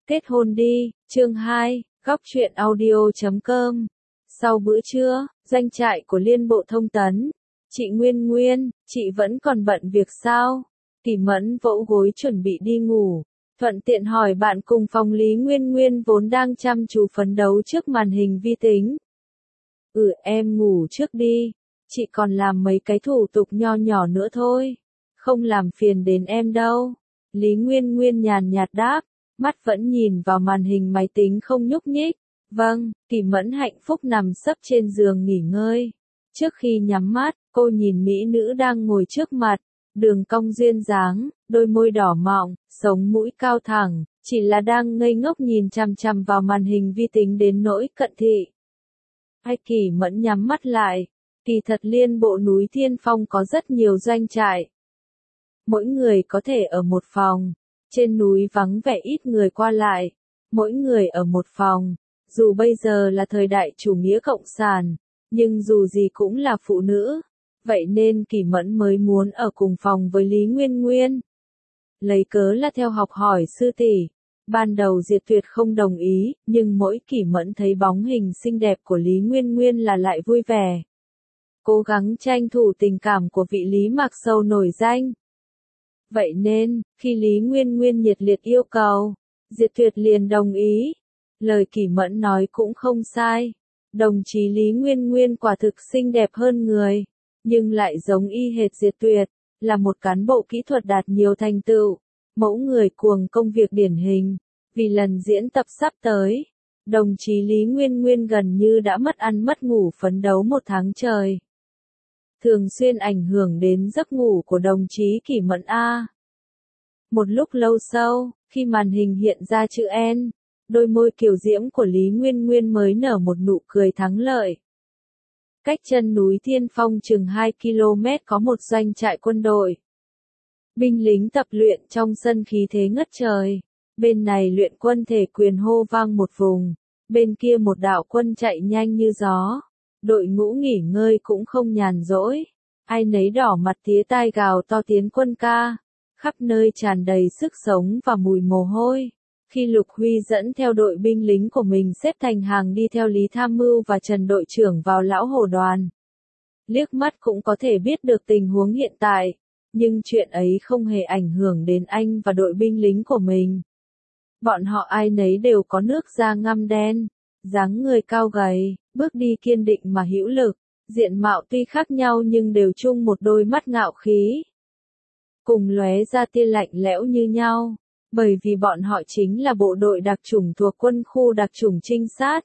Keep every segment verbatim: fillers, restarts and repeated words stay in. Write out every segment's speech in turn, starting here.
Kết hôn đi, chương hai, góc truyện audio chấm com. Sau bữa trưa, doanh trại của Liên Bộ Thông tấn. Chị Nguyên Nguyên, chị vẫn còn bận việc sao? Kỷ Mẫn vỗ gối chuẩn bị đi ngủ. Thuận tiện hỏi bạn cùng phòng Lý Nguyên Nguyên vốn đang chăm chú phấn đấu trước màn hình vi tính. Ừ, em ngủ trước đi. Chị còn làm mấy cái thủ tục nho nhỏ nữa thôi. Không làm phiền đến em đâu. Lý Nguyên Nguyên nhàn nhạt đáp, mắt vẫn nhìn vào màn hình máy tính không nhúc nhích. Vâng, Kỷ Mẫn hạnh phúc nằm sấp trên giường nghỉ ngơi. Trước khi nhắm mắt, cô nhìn mỹ nữ đang ngồi trước mặt, đường cong duyên dáng, đôi môi đỏ mọng, sống mũi cao thẳng, chỉ là đang ngây ngốc nhìn chằm chằm vào màn hình vi tính đến nỗi cận thị. Hay Kỷ Mẫn nhắm mắt lại, kỳ thật Liên Bộ núi Thiên Phong có rất nhiều doanh trại. Mỗi người có thể ở một phòng, trên núi vắng vẻ ít người qua lại, mỗi người ở một phòng, dù bây giờ là thời đại chủ nghĩa cộng sản, nhưng dù gì cũng là phụ nữ, vậy nên Kỷ Mẫn mới muốn ở cùng phòng với Lý Nguyên Nguyên. Lấy cớ là theo học hỏi sư tỷ, ban đầu Diệt Tuyệt không đồng ý, nhưng mỗi Kỷ Mẫn thấy bóng hình xinh đẹp của Lý Nguyên Nguyên là lại vui vẻ. Cố gắng tranh thủ tình cảm của vị Lý Mạc Sầu nổi danh. Vậy nên, khi Lý Nguyên Nguyên nhiệt liệt yêu cầu, Diệt Tuyệt liền đồng ý. Lời Kỷ Mẫn nói cũng không sai. Đồng chí Lý Nguyên Nguyên quả thực xinh đẹp hơn người, nhưng lại giống y hệt Diệt Tuyệt, là một cán bộ kỹ thuật đạt nhiều thành tựu, mẫu người cuồng công việc điển hình. Vì lần diễn tập sắp tới, đồng chí Lý Nguyên Nguyên gần như đã mất ăn mất ngủ phấn đấu một tháng trời. Thường xuyên ảnh hưởng đến giấc ngủ của đồng chí Kỷ Mẫn A. Một lúc lâu sau, khi màn hình hiện ra chữ N, đôi môi kiều diễm của Lý Nguyên Nguyên mới nở một nụ cười thắng lợi. Cách chân núi Thiên Phong chừng hai ki lô mét có một doanh trại quân đội. Binh lính tập luyện trong sân khí thế ngất trời. Bên này luyện quân thể quyền hô vang một vùng, bên kia một đạo quân chạy nhanh như gió. Đội ngũ nghỉ ngơi cũng không nhàn rỗi, ai nấy đỏ mặt tía tai gào to tiến quân ca, khắp nơi tràn đầy sức sống và mùi mồ hôi. Khi Lục Huy dẫn theo đội binh lính của mình xếp thành hàng đi theo Lý Tham Mưu và Trần đội trưởng vào lão hổ đoàn, liếc mắt cũng có thể biết được tình huống hiện tại, nhưng chuyện ấy không hề ảnh hưởng đến anh và đội binh lính của mình. Bọn họ ai nấy đều có nước da ngăm đen, dáng người cao gầy, bước đi kiên định mà hữu lực, diện mạo tuy khác nhau nhưng đều chung một đôi mắt ngạo khí. Cùng lóe ra tia lạnh lẽo như nhau, bởi vì bọn họ chính là bộ đội đặc chủng thuộc quân khu đặc chủng trinh sát.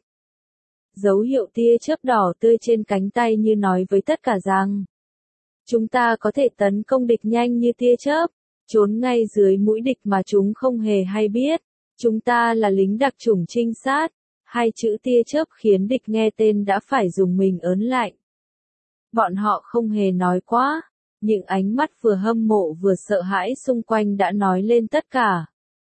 Dấu hiệu tia chớp đỏ tươi trên cánh tay như nói với tất cả rằng, chúng ta có thể tấn công địch nhanh như tia chớp, trốn ngay dưới mũi địch mà chúng không hề hay biết. Chúng ta là lính đặc chủng trinh sát. Hai chữ tia chớp khiến địch nghe tên đã phải dùng mình ớn lạnh. Bọn họ không hề nói quá, những ánh mắt vừa hâm mộ vừa sợ hãi xung quanh đã nói lên tất cả.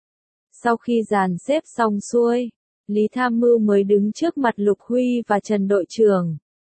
Sau khi dàn xếp xong xuôi, Lý Tham Mưu mới đứng trước mặt Lục Huy và Trần đội trưởng.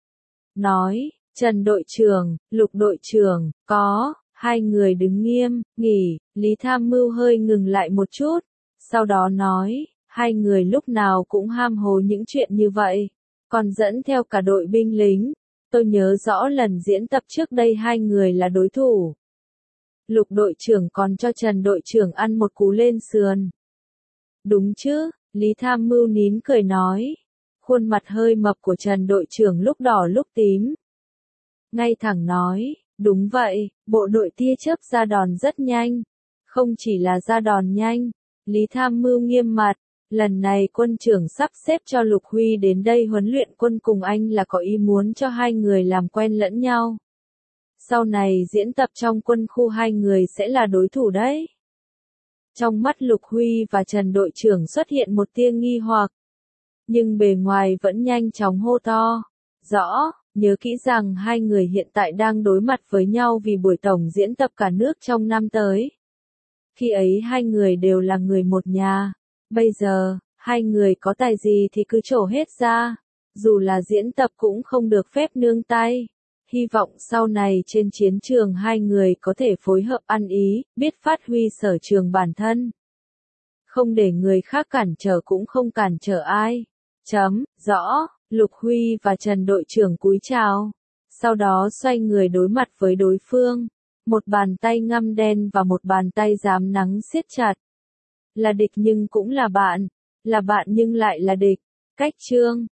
Nói, Trần đội trưởng, Lục đội trưởng, có, hai người đứng nghiêm, nghỉ, Lý Tham Mưu hơi ngừng lại một chút, sau đó nói, hai người lúc nào cũng ham hồ những chuyện như vậy, còn dẫn theo cả đội binh lính. Tôi nhớ rõ lần diễn tập trước đây hai người là đối thủ. Lục đội trưởng còn cho Trần đội trưởng ăn một cú lên sườn. Đúng chứ, Lý Tham Mưu nín cười nói. Khuôn mặt hơi mập của Trần đội trưởng lúc đỏ lúc tím. Ngay thẳng nói, đúng vậy, bộ đội tia chớp ra đòn rất nhanh. Không chỉ là ra đòn nhanh, Lý Tham Mưu nghiêm mặt. Lần này quân trưởng sắp xếp cho Lục Huy đến đây huấn luyện quân cùng anh là có ý muốn cho hai người làm quen lẫn nhau. Sau này diễn tập trong quân khu hai người sẽ là đối thủ đấy. Trong mắt Lục Huy và Trần đội trưởng xuất hiện một tia nghi hoặc. Nhưng bề ngoài vẫn nhanh chóng hô to. Rõ, nhớ kỹ rằng hai người hiện tại đang đối mặt với nhau vì buổi tổng diễn tập cả nước trong năm tới. Khi ấy hai người đều là người một nhà. Bây giờ, hai người có tài gì thì cứ trổ hết ra, dù là diễn tập cũng không được phép nương tay. Hy vọng sau này trên chiến trường hai người có thể phối hợp ăn ý, biết phát huy sở trường bản thân. Không để người khác cản trở cũng không cản trở ai. Chấm, rõ, Lục Huy và Trần đội trưởng cúi chào. Sau đó xoay người đối mặt với đối phương. Một bàn tay ngăm đen và một bàn tay rám nắng siết chặt. Là địch nhưng cũng là bạn. Là bạn nhưng lại là địch. Cách chương